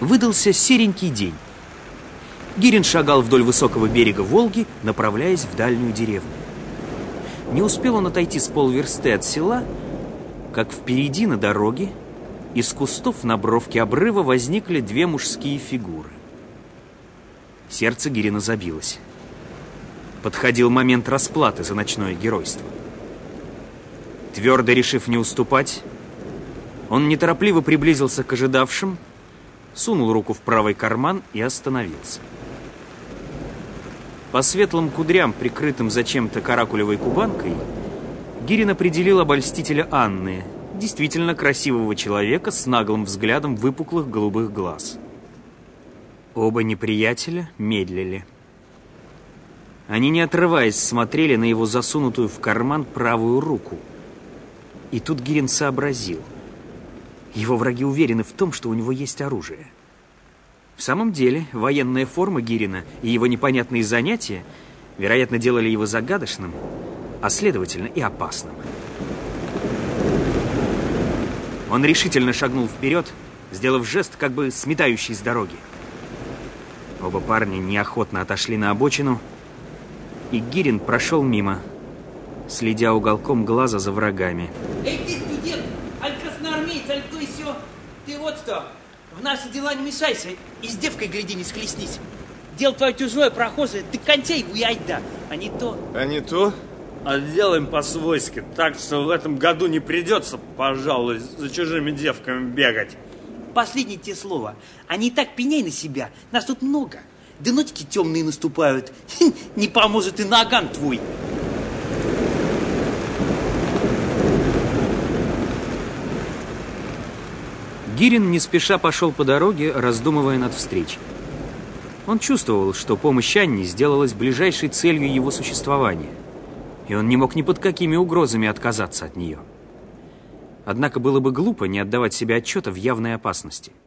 Выдался серенький день. Гирин шагал вдоль высокого берега Волги, направляясь в дальнюю деревню. Не успел он отойти с полверсты от села, как впереди на дороге из кустов на бровке обрыва возникли две мужские фигуры. Сердце Гирина забилось. Подходил момент расплаты за ночное геройство. Твердо решив не уступать, он неторопливо приблизился к ожидавшим, сунул руку в правый карман и остановился. По светлым кудрям, прикрытым зачем-то каракулевой кубанкой, Гирин определил обольстителя Анны, действительно красивого человека с наглым взглядом выпуклых голубых глаз. Оба неприятеля медлили. Они, не отрываясь, смотрели на его засунутую в карман правую руку. И тут Гирин сообразил. Его враги уверены в том, что у него есть оружие. В самом деле, военная форма Гирина и его непонятные занятия, вероятно, делали его загадочным, а следовательно и опасным. Он решительно шагнул вперед, сделав жест, как бы сметающий с дороги. Оба парня неохотно отошли на обочину, и Гирин прошел мимо, следя уголком глаза за врагами. Эй, ты, студент, аль красноармеец, аль то и сё. Ты вот что, в наши дела не мешайся и с девкой, гляди, не схлестнись. Дело твое чужое, прохожее, ты кончай его и айда, а не то. А не то? А делаем по-свойски, так что в этом году не придется, пожалуй, за чужими девками бегать. Последнее тебе слово. А не так пеняй на себя, нас тут много. Да нотики темные наступают. Не поможет и наган твой. Гирин не спеша пошел по дороге, раздумывая над встречей. Он чувствовал, что помощь Анне сделалась ближайшей целью его существования, и он не мог ни под какими угрозами отказаться от нее. Однако было бы глупо не отдавать себе отчета в явной опасности.